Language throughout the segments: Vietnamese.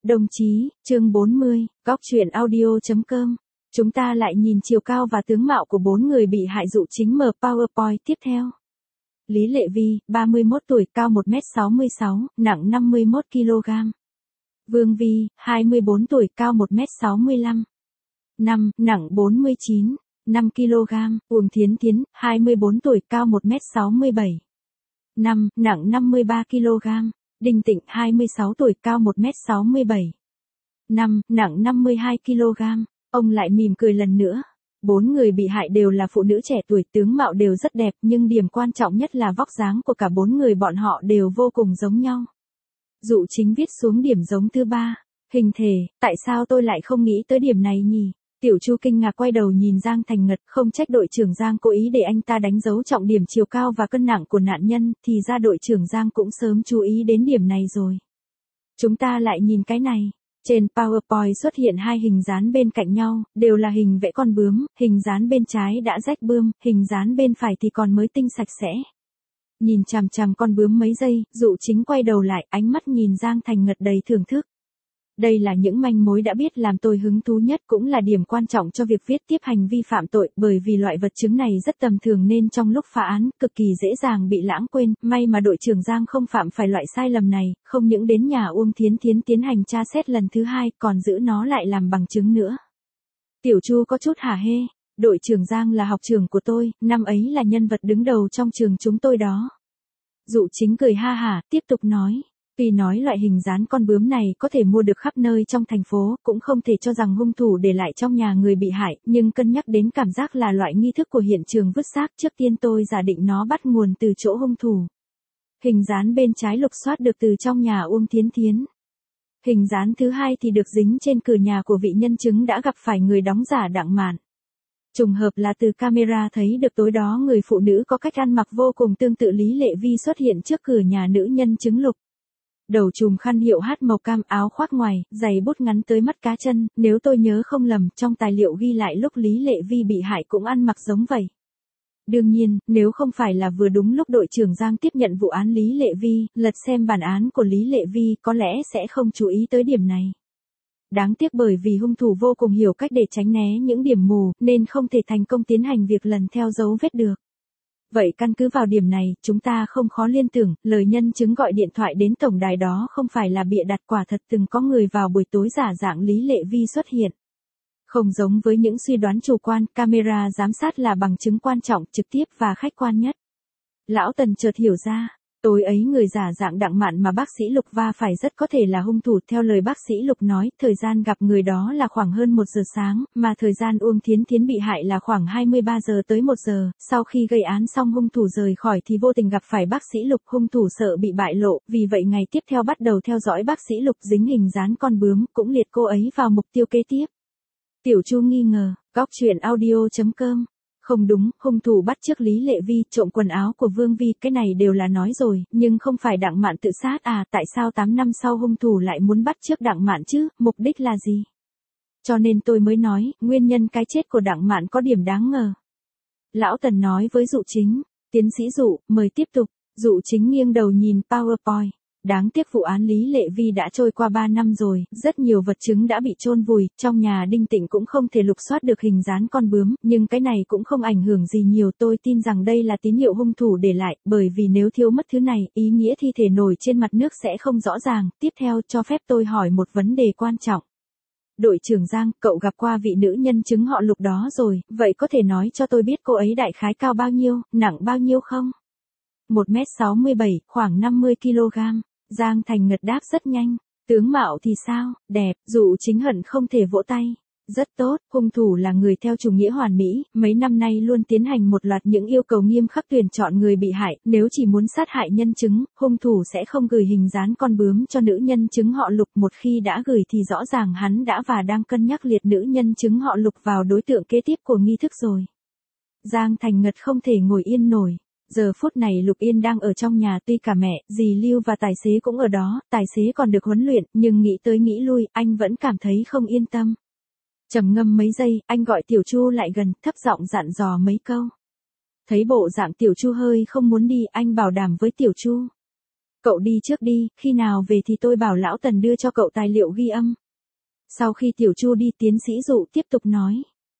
Đồng chí, chương 40, góc truyện audio.com. Chúng ta lại nhìn chiều cao và tướng mạo của 4 người bị hại dụ chính mở PowerPoint tiếp theo. Lý Lệ Vi, 31 tuổi, cao 1m66, nặng 51 kg. Vương Vi, 24 tuổi, cao 1m65. 5, nặng 49, 5 kg. Uông Thiến Thiến, 24 tuổi, cao 1m67. 5, nặng 53 kg. Đinh Tịnh, 26 tuổi, cao 1m67. 5, nặng 52 kg. Ông lại mỉm cười lần nữa. 4 người bị hại đều là phụ nữ trẻ tuổi, tướng mạo đều rất đẹp, nhưng điểm quan trọng nhất là vóc dáng của cả 4 người bọn họ đều vô cùng giống nhau. Dụ chính viết xuống điểm giống thứ 3. Hình thể, tại sao tôi lại không nghĩ tới điểm này nhỉ? Tiểu Chu kinh ngạc quay đầu nhìn Giang Thành Ngật, không trách đội trưởng Giang cố ý để anh ta đánh dấu trọng điểm chiều cao và cân nặng của nạn nhân, thì ra đội trưởng Giang cũng sớm chú ý đến điểm này rồi. Chúng ta lại nhìn cái này. Trên PowerPoint xuất hiện 2 hình dán bên cạnh nhau, đều là hình vẽ con bướm, hình dán bên trái đã rách bươm, hình dán bên phải thì còn mới tinh sạch sẽ. Nhìn chằm chằm con bướm mấy giây, Dụ chính quay đầu lại, ánh mắt nhìn Giang Thành Ngật đầy thưởng thức. Đây là những manh mối đã biết làm tôi hứng thú nhất, cũng là điểm quan trọng cho việc viết tiếp hành vi phạm tội, bởi vì loại vật chứng này rất tầm thường nên trong lúc phá án, cực kỳ dễ dàng bị lãng quên, may mà đội trưởng Giang không phạm phải loại sai lầm này, không những đến nhà Uông Thiến Thiến tiến hành tra xét lần thứ 2, còn giữ nó lại làm bằng chứng nữa. Tiểu Chu có chút hả hê, đội trưởng Giang là học trưởng của tôi, năm ấy là nhân vật đứng đầu trong trường chúng tôi đó. Dụ chính cười ha hả, tiếp tục nói. Tuy nói loại hình dán con bướm này có thể mua được khắp nơi trong thành phố, cũng không thể cho rằng hung thủ để lại trong nhà người bị hại, nhưng cân nhắc đến cảm giác là loại nghi thức của hiện trường vứt xác, trước tiên tôi giả định nó bắt nguồn từ chỗ hung thủ. Hình dán bên trái lục soát được từ trong nhà Uông Thiến Thiến. Hình dán thứ 2 thì được dính trên cửa nhà của vị nhân chứng đã gặp phải người đóng giả Đặng Mạn. Trùng hợp là từ camera thấy được tối đó người phụ nữ có cách ăn mặc vô cùng tương tự Lý Lệ Vi xuất hiện trước cửa nhà nữ nhân chứng Lục. Đầu trùm khăn hiệu H màu cam, áo khoác ngoài, giày bút ngắn tới mắt cá chân, nếu tôi nhớ không lầm, trong tài liệu ghi lại lúc Lý Lệ Vi bị hại cũng ăn mặc giống vậy. Đương nhiên, nếu không phải là vừa đúng lúc đội trưởng Giang tiếp nhận vụ án Lý Lệ Vi, lật xem bản án của Lý Lệ Vi có lẽ sẽ không chú ý tới điểm này. Đáng tiếc bởi vì hung thủ vô cùng hiểu cách để tránh né những điểm mù, nên không thể thành công tiến hành việc lần theo dấu vết được. Vậy căn cứ vào điểm này, chúng ta không khó liên tưởng, lời nhân chứng gọi điện thoại đến tổng đài đó không phải là bịa đặt, quả thật từng có người vào buổi tối giả dạng Lý Lệ Vi xuất hiện. Không giống với những suy đoán chủ quan, camera giám sát là bằng chứng quan trọng, trực tiếp và khách quan nhất. Lão Tần chợt hiểu ra. Tối ấy người giả dạng Đặng Mạn mà bác sĩ Lục va phải rất có thể là hung thủ. Theo lời bác sĩ Lục nói, thời gian gặp người đó là khoảng hơn 1 giờ sáng, mà thời gian Uông Thiến Thiến bị hại là khoảng 23 giờ tới 1 giờ. Sau khi gây án xong hung thủ rời khỏi thì vô tình gặp phải bác sĩ Lục. Hung thủ sợ bị bại lộ, vì vậy ngày tiếp theo bắt đầu theo dõi bác sĩ Lục, dính hình dán con bướm, cũng liệt cô ấy vào mục tiêu kế tiếp. Tiểu Chu nghi ngờ, góc truyện audio.com. Không đúng, hung thủ bắt chước Lý Lệ Vi, trộm quần áo của Vương Vi, cái này đều là nói rồi, nhưng không phải Đặng Mạn tự sát à, tại sao 8 năm sau hung thủ lại muốn bắt chước Đặng Mạn chứ, mục đích là gì? Cho nên tôi mới nói, nguyên nhân cái chết của Đặng Mạn có điểm đáng ngờ. Lão Tần nói với Dụ chính, tiến sĩ Dụ, mời tiếp tục. Dụ chính nghiêng đầu nhìn PowerPoint. Đáng tiếc vụ án Lý Lệ Vi đã trôi qua 3 năm rồi, rất nhiều vật chứng đã bị chôn vùi, trong nhà Đinh Tịnh cũng không thể lục soát được hình dán con bướm, nhưng cái này cũng không ảnh hưởng gì nhiều, tôi tin rằng đây là tín hiệu hung thủ để lại, bởi vì nếu thiếu mất thứ này, ý nghĩa thi thể nổi trên mặt nước sẽ không rõ ràng. Tiếp theo, cho phép tôi hỏi một vấn đề quan trọng. Đội trưởng Giang, cậu gặp qua vị nữ nhân chứng họ Lục đó rồi, vậy có thể nói cho tôi biết cô ấy đại khái cao bao nhiêu, nặng bao nhiêu không? 1m67, khoảng 50 kg. Giang Thành Ngật đáp rất nhanh. Tướng mạo thì sao, đẹp, Dụ chính hận không thể vỗ tay. Rất tốt, hung thủ là người theo chủ nghĩa hoàn mỹ, mấy năm nay luôn tiến hành một loạt những yêu cầu nghiêm khắc tuyển chọn người bị hại, nếu chỉ muốn sát hại nhân chứng, hung thủ sẽ không gửi hình dán con bướm cho nữ nhân chứng họ Lục, một khi đã gửi thì rõ ràng hắn đã và đang cân nhắc liệt nữ nhân chứng họ Lục vào đối tượng kế tiếp của nghi thức rồi. Giang Thành Ngật không thể ngồi yên nổi. Giờ phút này Lục Yên đang ở trong nhà, tuy cả mẹ, dì Lưu và tài xế cũng ở đó, tài xế còn được huấn luyện, nhưng nghĩ tới nghĩ lui, anh vẫn cảm thấy không yên tâm. Trầm ngâm mấy giây, anh gọi Tiểu Chu lại gần, thấp giọng dặn dò mấy câu. Thấy bộ dạng Tiểu Chu hơi không muốn đi, anh bảo đảm với Tiểu Chu. Cậu đi trước đi, khi nào về thì tôi bảo lão Tần đưa cho cậu tài liệu ghi âm. Sau khi Tiểu Chu đi, tiến sĩ Dụ tiếp tục nói.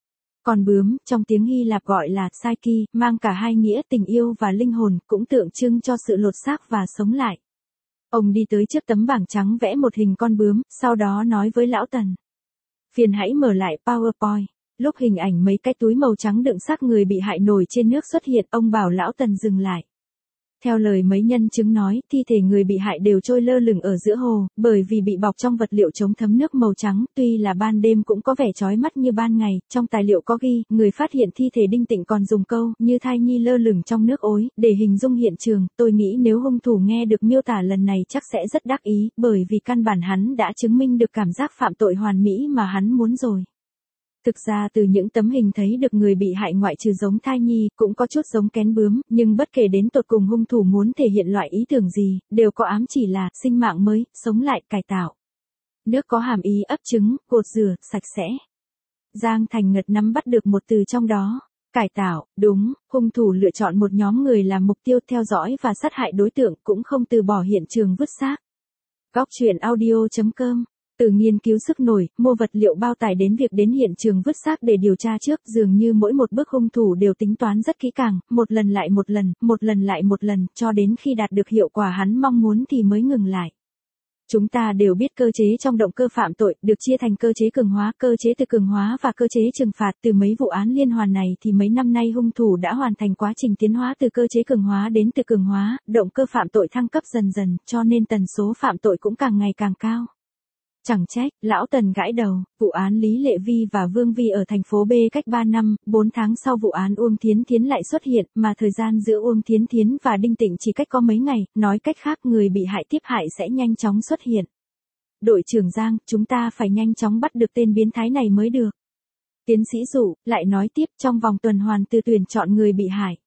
Con bướm, trong tiếng Hy Lạp gọi là Psyche, mang cả hai nghĩa tình yêu và linh hồn, cũng tượng trưng cho sự lột xác và sống lại. Ông đi tới trước tấm bảng trắng vẽ một hình con bướm, sau đó nói với lão Tần. Phiền hãy mở lại PowerPoint. Lúc hình ảnh mấy cái túi màu trắng đựng xác người bị hại nổi trên nước xuất hiện, ông bảo lão Tần dừng lại. Theo lời mấy nhân chứng nói, thi thể người bị hại đều trôi lơ lửng ở giữa hồ, bởi vì bị bọc trong vật liệu chống thấm nước màu trắng, tuy là ban đêm cũng có vẻ chói mắt như ban ngày. Trong tài liệu có ghi, người phát hiện thi thể Đinh Tịnh còn dùng câu như thai nhi lơ lửng trong nước ối để hình dung hiện trường. Tôi nghĩ nếu hung thủ nghe được miêu tả lần này chắc sẽ rất đắc ý, bởi vì căn bản hắn đã chứng minh được cảm giác phạm tội hoàn mỹ mà hắn muốn rồi. Thực ra từ những tấm hình thấy được người bị hại ngoại trừ giống thai nhi, cũng có chút giống kén bướm, nhưng bất kể đến tột cùng hung thủ muốn thể hiện loại ý tưởng gì, đều có ám chỉ là sinh mạng mới, sống lại, cải tạo. Nước có hàm ý ấp trứng, gột rửa, sạch sẽ. Giang Thành Ngật nắm bắt được một từ trong đó. Cải tạo, đúng, hung thủ lựa chọn một nhóm người làm mục tiêu theo dõi và sát hại đối tượng, cũng không từ bỏ hiện trường vứt xác. Góc truyện audio.com. Từ nghiên cứu sức nổi, mua vật liệu bao tải đến việc đến hiện trường vứt xác để điều tra trước, dường như mỗi một bước hung thủ đều tính toán rất kỹ càng, một lần lại một lần, một lần lại một lần, cho đến khi đạt được hiệu quả hắn mong muốn thì mới ngừng lại. Chúng ta đều biết cơ chế trong động cơ phạm tội, được chia thành cơ chế cường hóa, cơ chế tự cường hóa và cơ chế trừng phạt. Từ mấy vụ án liên hoàn này thì mấy năm nay hung thủ đã hoàn thành quá trình tiến hóa từ cơ chế cường hóa đến tự cường hóa, động cơ phạm tội thăng cấp dần dần, cho nên tần số phạm tội cũng càng ngày càng cao. Chẳng trách, lão Tần gãi đầu, vụ án Lý Lệ Vi và Vương Vi ở thành phố B cách 3 năm, 4 tháng sau vụ án Uông Thiến Thiến lại xuất hiện, mà thời gian giữa Uông Thiến Thiến và Đinh Tịnh chỉ cách có mấy ngày, nói cách khác người bị hại tiếp hại sẽ nhanh chóng xuất hiện. Đội trưởng Giang, chúng ta phải nhanh chóng bắt được tên biến thái này mới được. Tiến sĩ Dụ lại nói tiếp, trong vòng tuần hoàn từ tuyển chọn người bị hại.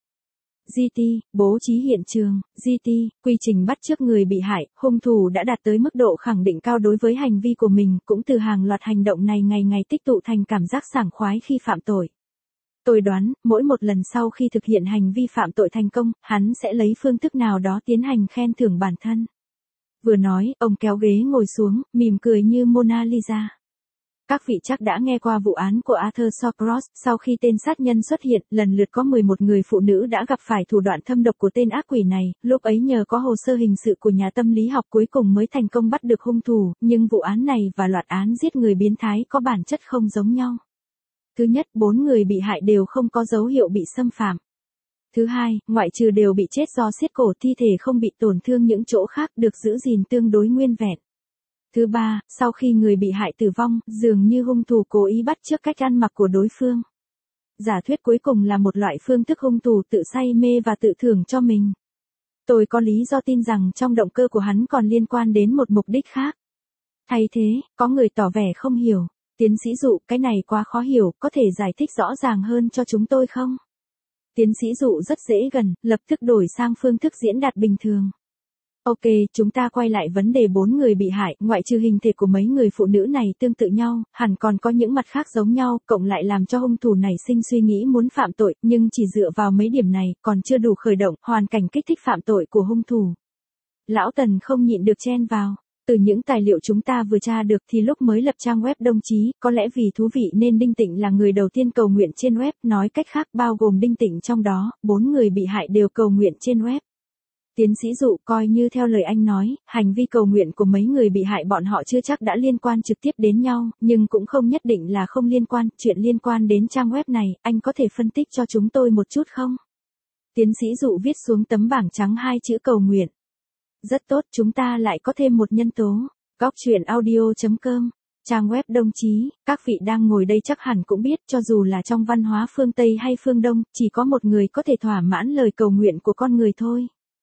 GT, bố trí hiện trường, GT, quy trình bắt chước người bị hại, hung thủ đã đạt tới mức độ khẳng định cao đối với hành vi của mình, cũng từ hàng loạt hành động này ngày ngày tích tụ thành cảm giác sảng khoái khi phạm tội. Tôi đoán, mỗi một lần sau khi thực hiện hành vi phạm tội thành công, hắn sẽ lấy phương thức nào đó tiến hành khen thưởng bản thân. Vừa nói, ông kéo ghế ngồi xuống, mỉm cười như Mona Lisa. Các vị chắc đã nghe qua vụ án của Arthur Shawcross, sau khi tên sát nhân xuất hiện, lần lượt có 11 người phụ nữ đã gặp phải thủ đoạn thâm độc của tên ác quỷ này, lúc ấy nhờ có hồ sơ hình sự của nhà tâm lý học cuối cùng mới thành công bắt được hung thủ, nhưng vụ án này và loạt án giết người biến thái có bản chất không giống nhau. Thứ nhất, 4 người bị hại đều không có dấu hiệu bị xâm phạm. Thứ hai, ngoại trừ đều bị chết do siết cổ, thi thể không bị tổn thương những chỗ khác, được giữ gìn tương đối nguyên vẹn. Thứ ba, sau khi người bị hại tử vong, dường như hung thủ cố ý bắt chước cách ăn mặc của đối phương. Giả thuyết cuối cùng là một loại phương thức hung thủ tự say mê và tự thưởng cho mình. Tôi có lý do tin rằng trong động cơ của hắn còn liên quan đến một mục đích khác. Thay thế, có người tỏ vẻ không hiểu. Tiến sĩ Dụ, cái này quá khó hiểu, có thể giải thích rõ ràng hơn cho chúng tôi không? Tiến sĩ Dụ rất dễ gần, lập tức đổi sang phương thức diễn đạt bình thường. Ok, chúng ta quay lại vấn đề 4 người bị hại, ngoại trừ hình thể của mấy người phụ nữ này tương tự nhau, hẳn còn có những mặt khác giống nhau, cộng lại làm cho hung thủ nảy sinh suy nghĩ muốn phạm tội, nhưng chỉ dựa vào mấy điểm này, còn chưa đủ khởi động, hoàn cảnh kích thích phạm tội của hung thủ. Lão Tần không nhịn được chen vào. Từ những tài liệu chúng ta vừa tra được thì lúc mới lập trang web đồng chí, có lẽ vì thú vị nên Đinh Tịnh là người đầu tiên cầu nguyện trên web, nói cách khác bao gồm Đinh Tịnh trong đó, 4 người bị hại đều cầu nguyện trên web. Tiến sĩ Dụ, coi như theo lời anh nói, hành vi cầu nguyện của mấy người bị hại bọn họ chưa chắc đã liên quan trực tiếp đến nhau, nhưng cũng không nhất định là không liên quan, chuyện liên quan đến trang web này, anh có thể phân tích cho chúng tôi một chút không? Tiến sĩ Dụ viết xuống tấm bảng trắng 2 chữ cầu nguyện. Rất tốt, chúng ta lại có thêm một nhân tố. Góc truyện audio.com, trang web đồng chí, các vị đang ngồi đây chắc hẳn cũng biết, cho dù là trong văn hóa phương Tây hay phương Đông, chỉ có một người có thể thỏa mãn lời cầu nguyện của con người thôi.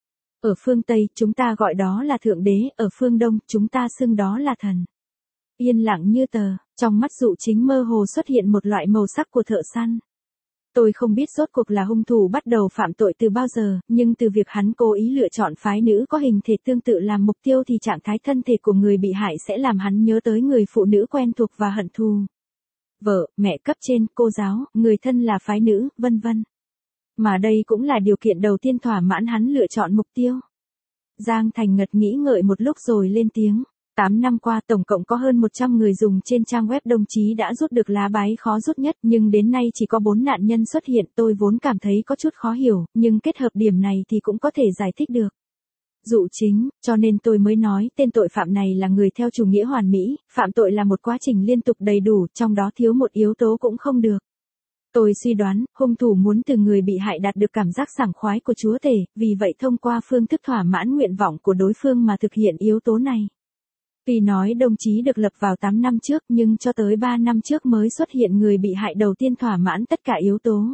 Ở phương Tây, chúng ta gọi đó là Thượng Đế, ở phương Đông, chúng ta xưng đó là thần. Yên lặng như tờ, trong mắt Dụ Chính mơ hồ xuất hiện một loại màu sắc của thợ săn. Tôi không biết rốt cuộc là hung thủ bắt đầu phạm tội từ bao giờ, nhưng từ việc hắn cố ý lựa chọn phái nữ có hình thể tương tự làm mục tiêu thì trạng thái thân thể của người bị hại sẽ làm hắn nhớ tới người phụ nữ quen thuộc và hận thù. Vợ, mẹ cấp trên, cô giáo, người thân là phái nữ, vân vân. Mà đây cũng là điều kiện đầu tiên thỏa mãn hắn lựa chọn mục tiêu. Giang Thành Ngật nghĩ ngợi một lúc rồi lên tiếng. 8 năm qua tổng cộng có hơn 100 người dùng trên trang web đồng chí đã rút được lá bài khó rút nhất, nhưng đến nay chỉ có 4 nạn nhân xuất hiện. Tôi vốn cảm thấy có chút khó hiểu, nhưng kết hợp điểm này thì cũng có thể giải thích được. Dụ chính, cho nên tôi mới nói tên tội phạm này là người theo chủ nghĩa hoàn mỹ, phạm tội là một quá trình liên tục đầy đủ, trong đó thiếu một yếu tố cũng không được. Tôi suy đoán, hung thủ muốn từ người bị hại đạt được cảm giác sảng khoái của chúa tể, vì vậy thông qua phương thức thỏa mãn nguyện vọng của đối phương mà thực hiện yếu tố này. Tuy nói đồng chí được lập vào 8 năm trước nhưng cho tới 3 năm trước mới xuất hiện người bị hại đầu tiên thỏa mãn tất cả yếu tố.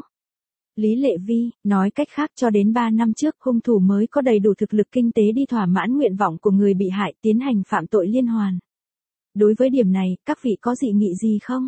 Lý Lệ Vi, nói cách khác cho đến 3 năm trước hung thủ mới có đầy đủ thực lực kinh tế đi thỏa mãn nguyện vọng của người bị hại tiến hành phạm tội liên hoàn. Đối với điểm này, các vị có dị nghị gì không?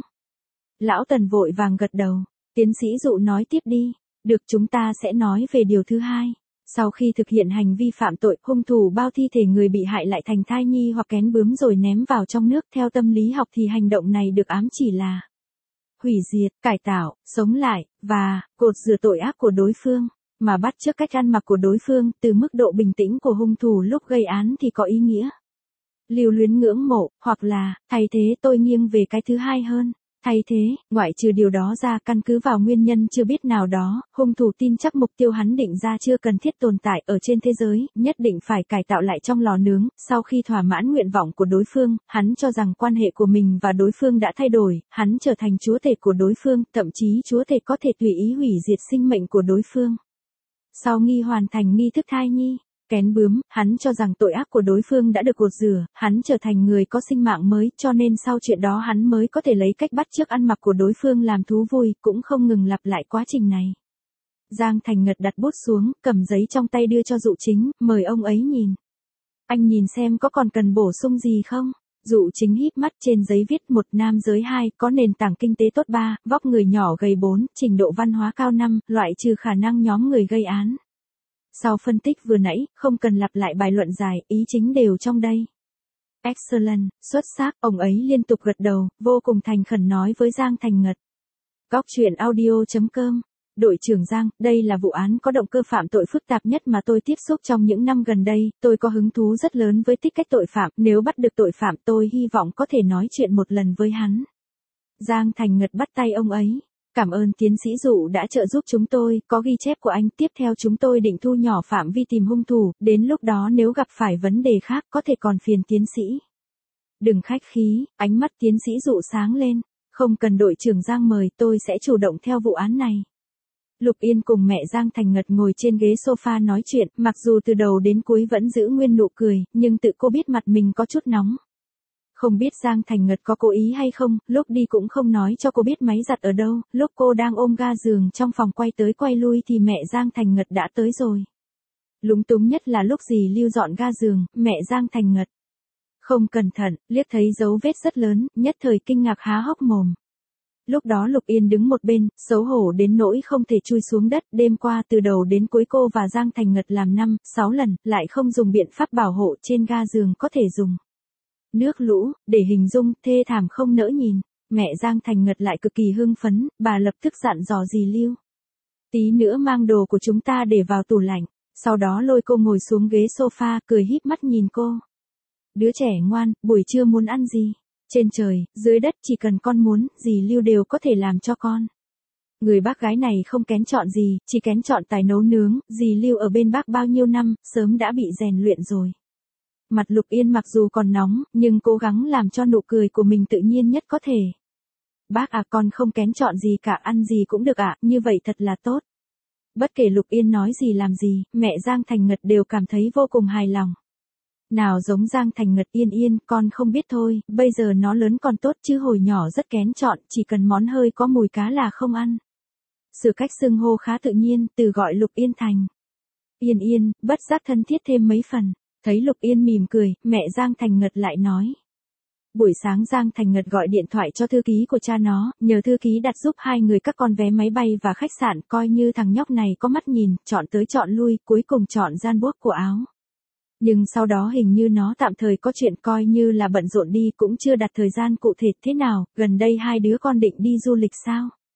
Lão Tần vội vàng gật đầu. Tiến sĩ Dụ nói tiếp đi. Được, chúng ta sẽ nói về điều thứ hai. Sau khi thực hiện hành vi phạm tội, hung thủ bao thi thể người bị hại lại thành thai nhi hoặc kén bướm rồi ném vào trong nước. Theo tâm lý học thì hành động này được ám chỉ là hủy diệt, cải tạo, sống lại, và cột rửa tội ác của đối phương, mà bắt chước cách ăn mặc của đối phương. Từ mức độ bình tĩnh của hung thủ lúc gây án thì có ý nghĩa lưu luyến ngưỡng mộ, hoặc là, thay thế tôi nghiêng về cái thứ hai hơn. Thay thế, ngoại trừ điều đó ra, căn cứ vào nguyên nhân chưa biết nào đó, hung thủ tin chắc mục tiêu hắn định ra chưa cần thiết tồn tại ở trên thế giới, nhất định phải cải tạo lại trong lò nướng. Sau khi thỏa mãn nguyện vọng của đối phương, hắn cho rằng quan hệ của mình và đối phương đã thay đổi, hắn trở thành chúa tể của đối phương, thậm chí chúa tể có thể tùy ý hủy diệt sinh mệnh của đối phương. Sau nghi hoàn thành nghi thức thai nhi, kén bướm, hắn cho rằng tội ác của đối phương đã được gột rửa, hắn trở thành người có sinh mạng mới, cho nên sau chuyện đó hắn mới có thể lấy cách bắt chước ăn mặc của đối phương làm thú vui, cũng không ngừng lặp lại quá trình này. Giang Thành Ngật đặt bút xuống, cầm giấy trong tay đưa cho Dụ Chính, mời ông ấy nhìn. Anh nhìn xem có còn cần bổ sung gì không? Dụ Chính híp mắt, trên giấy viết 1, nam giới 2, có nền tảng kinh tế tốt 3, vóc người nhỏ gầy 4, trình độ văn hóa cao 5, loại trừ khả năng nhóm người gây án. Sau phân tích vừa nãy, không cần lặp lại bài luận dài, ý chính đều trong đây. Excellent, xuất sắc, ông ấy liên tục gật đầu, vô cùng thành khẩn nói với Giang Thành Ngật. Góc truyện audio.com. Đội trưởng Giang, đây là vụ án có động cơ phạm tội phức tạp nhất mà tôi tiếp xúc trong những năm gần đây, tôi có hứng thú rất lớn với tích cách tội phạm, nếu bắt được tội phạm tôi hy vọng có thể nói chuyện một lần với hắn. Giang Thành Ngật bắt tay ông ấy. Cảm ơn tiến sĩ Dụ đã trợ giúp chúng tôi, có ghi chép của anh, tiếp theo chúng tôi định thu nhỏ phạm vi tìm hung thủ, đến lúc đó nếu gặp phải vấn đề khác có thể còn phiền tiến sĩ. Đừng khách khí, ánh mắt tiến sĩ Dụ sáng lên, không cần đội trưởng Giang mời, tôi sẽ chủ động theo vụ án này. Lục Yên cùng mẹ Giang Thành Ngật ngồi trên ghế sofa nói chuyện, mặc dù từ đầu đến cuối vẫn giữ nguyên nụ cười, nhưng tự cô biết mặt mình có chút nóng. Không biết Giang Thành Ngật có cố ý hay không, lúc đi cũng không nói cho cô biết máy giặt ở đâu, lúc cô đang ôm ga giường trong phòng quay tới quay lui thì mẹ Giang Thành Ngật đã tới rồi. Lúng túng nhất là lúc dì Lưu dọn ga giường, mẹ Giang Thành Ngật không cẩn thận, liếc thấy dấu vết rất lớn, nhất thời kinh ngạc há hốc mồm. Lúc đó Lục Yên đứng một bên, xấu hổ đến nỗi không thể chui xuống đất, đêm qua từ đầu đến cuối cô và Giang Thành Ngật làm 5-6 lần, lại không dùng biện pháp bảo hộ trên ga giường có thể dùng. Nước lũ, để hình dung, thê thảm không nỡ nhìn, mẹ Giang Thành Ngật lại cực kỳ hưng phấn, bà lập tức dặn dò dì Lưu. Tí nữa mang đồ của chúng ta để vào tủ lạnh, sau đó lôi cô ngồi xuống ghế sofa, cười híp mắt nhìn cô. Đứa trẻ ngoan, buổi trưa muốn ăn gì? Trên trời, dưới đất chỉ cần con muốn, dì Lưu đều có thể làm cho con. Người bác gái này không kén chọn gì, chỉ kén chọn tài nấu nướng, dì Lưu ở bên bác bao nhiêu năm, sớm đã bị rèn luyện rồi. Mặt Lục Yên mặc dù còn nóng, nhưng cố gắng làm cho nụ cười của mình tự nhiên nhất có thể. Bác à, con không kén chọn gì cả, ăn gì cũng được ạ, như vậy thật là tốt. Bất kể Lục Yên nói gì làm gì, mẹ Giang Thành Ngật đều cảm thấy vô cùng hài lòng. Nào giống Giang Thành Ngật, Yên Yên, con không biết thôi, bây giờ nó lớn còn tốt chứ hồi nhỏ rất kén chọn, chỉ cần món hơi có mùi cá là không ăn. Sự cách xưng hô khá tự nhiên, từ gọi Lục Yên thành Yên Yên, bất giác thân thiết thêm mấy phần. Thấy Lục Yên mỉm cười, mẹ Giang Thành Ngật lại nói. Buổi sáng Giang Thành Ngật gọi điện thoại cho thư ký của cha nó, nhờ thư ký đặt giúp hai người các con vé máy bay và khách sạn, coi như thằng nhóc này có mắt nhìn, chọn tới chọn lui, cuối cùng chọn gian buốc của áo. Nhưng sau đó hình như nó tạm thời có chuyện, coi như là bận rộn đi, cũng chưa đặt thời gian cụ thể. Thế nào, gần đây hai đứa con định đi du lịch sao?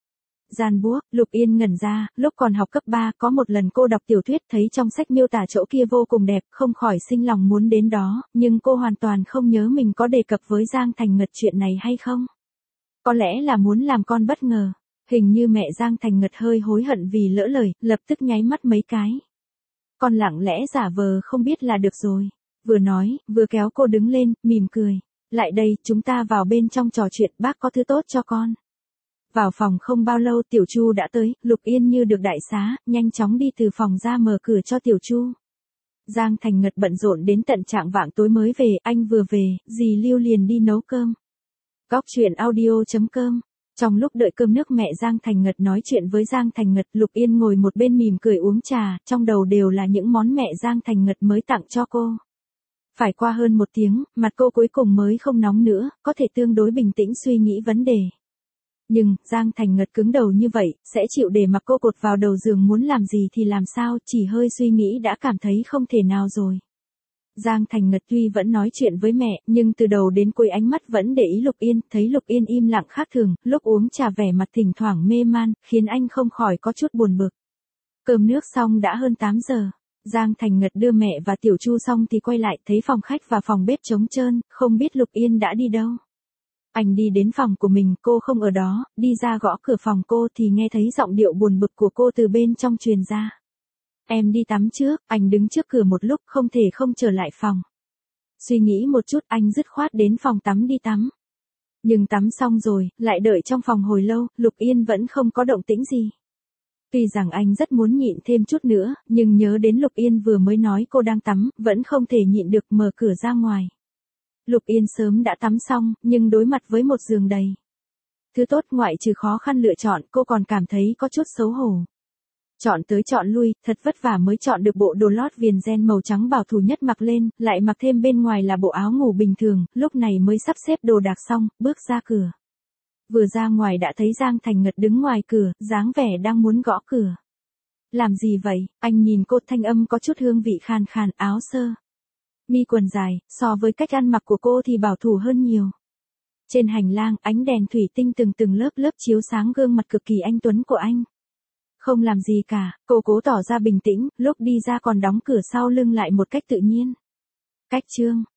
Gian buốc, Lục Yên ngẩn ra, lúc còn học cấp 3 có một lần cô đọc tiểu thuyết thấy trong sách miêu tả chỗ kia vô cùng đẹp, không khỏi sinh lòng muốn đến đó, nhưng cô hoàn toàn không nhớ mình có đề cập với Giang Thành Ngật chuyện này hay không. Có lẽ là muốn làm con bất ngờ, hình như mẹ Giang Thành Ngật hơi hối hận vì lỡ lời, lập tức nháy mắt mấy cái. Con lặng lẽ giả vờ không biết là được rồi, vừa nói, vừa kéo cô đứng lên, mỉm cười. Lại đây, chúng ta vào bên trong trò chuyện, bác có thứ tốt cho con. Vào phòng không bao lâu Tiểu Chu đã tới, Lục Yên như được đại xá, nhanh chóng đi từ phòng ra mở cửa cho Tiểu Chu. Giang Thành Ngật bận rộn đến tận trạng vạng tối mới về, anh vừa về, dì Lưu liền đi nấu cơm. Góc truyện audio.com. Trong lúc đợi cơm nước mẹ Giang Thành Ngật nói chuyện với Giang Thành Ngật, Lục Yên ngồi một bên mỉm cười uống trà, trong đầu đều là những món mẹ Giang Thành Ngật mới tặng cho cô. Phải qua hơn 1 tiếng, mặt cô cuối cùng mới không nóng nữa, có thể tương đối bình tĩnh suy nghĩ vấn đề. Nhưng, Giang Thành Ngật cứng đầu như vậy, sẽ chịu để mặc cô cột vào đầu giường muốn làm gì thì làm sao, chỉ hơi suy nghĩ đã cảm thấy không thể nào rồi. Giang Thành Ngật tuy vẫn nói chuyện với mẹ, nhưng từ đầu đến cuối ánh mắt vẫn để ý Lục Yên, thấy Lục Yên im lặng khác thường, lúc uống trà vẻ mặt thỉnh thoảng mê man, khiến anh không khỏi có chút buồn bực. Cơm nước xong đã hơn 8 giờ. Giang Thành Ngật đưa mẹ và Tiểu Chu xong thì quay lại, thấy phòng khách và phòng bếp trống trơn, không biết Lục Yên đã đi đâu. Anh đi đến phòng của mình, cô không ở đó, đi ra gõ cửa phòng cô thì nghe thấy giọng điệu buồn bực của cô từ bên trong truyền ra. Em đi tắm trước, anh đứng trước cửa một lúc không thể không trở lại phòng. Suy nghĩ một chút anh dứt khoát đến phòng tắm đi tắm. Nhưng tắm xong rồi, lại đợi trong phòng hồi lâu, Lục Yên vẫn không có động tĩnh gì. Tuy rằng anh rất muốn nhịn thêm chút nữa, nhưng nhớ đến Lục Yên vừa mới nói cô đang tắm, vẫn không thể nhịn được mở cửa ra ngoài. Lục Yên sớm đã tắm xong, nhưng đối mặt với một giường đầy thứ tốt ngoại trừ khó khăn lựa chọn, cô còn cảm thấy có chút xấu hổ. Chọn tới chọn lui, thật vất vả mới chọn được bộ đồ lót viền ren màu trắng bảo thủ nhất mặc lên, lại mặc thêm bên ngoài là bộ áo ngủ bình thường, lúc này mới sắp xếp đồ đạc xong, bước ra cửa. Vừa ra ngoài đã thấy Giang Thành Ngật đứng ngoài cửa, dáng vẻ đang muốn gõ cửa. Làm gì vậy? Anh nhìn cô, thanh âm có chút hương vị khàn khàn, áo sơ mi quần dài, so với cách ăn mặc của cô thì bảo thủ hơn nhiều. Trên hành lang, ánh đèn thủy tinh từng lớp lớp chiếu sáng gương mặt cực kỳ anh tuấn của anh. Không làm gì cả, cô cố tỏ ra bình tĩnh, lúc đi ra còn đóng cửa sau lưng lại một cách tự nhiên. Cách chương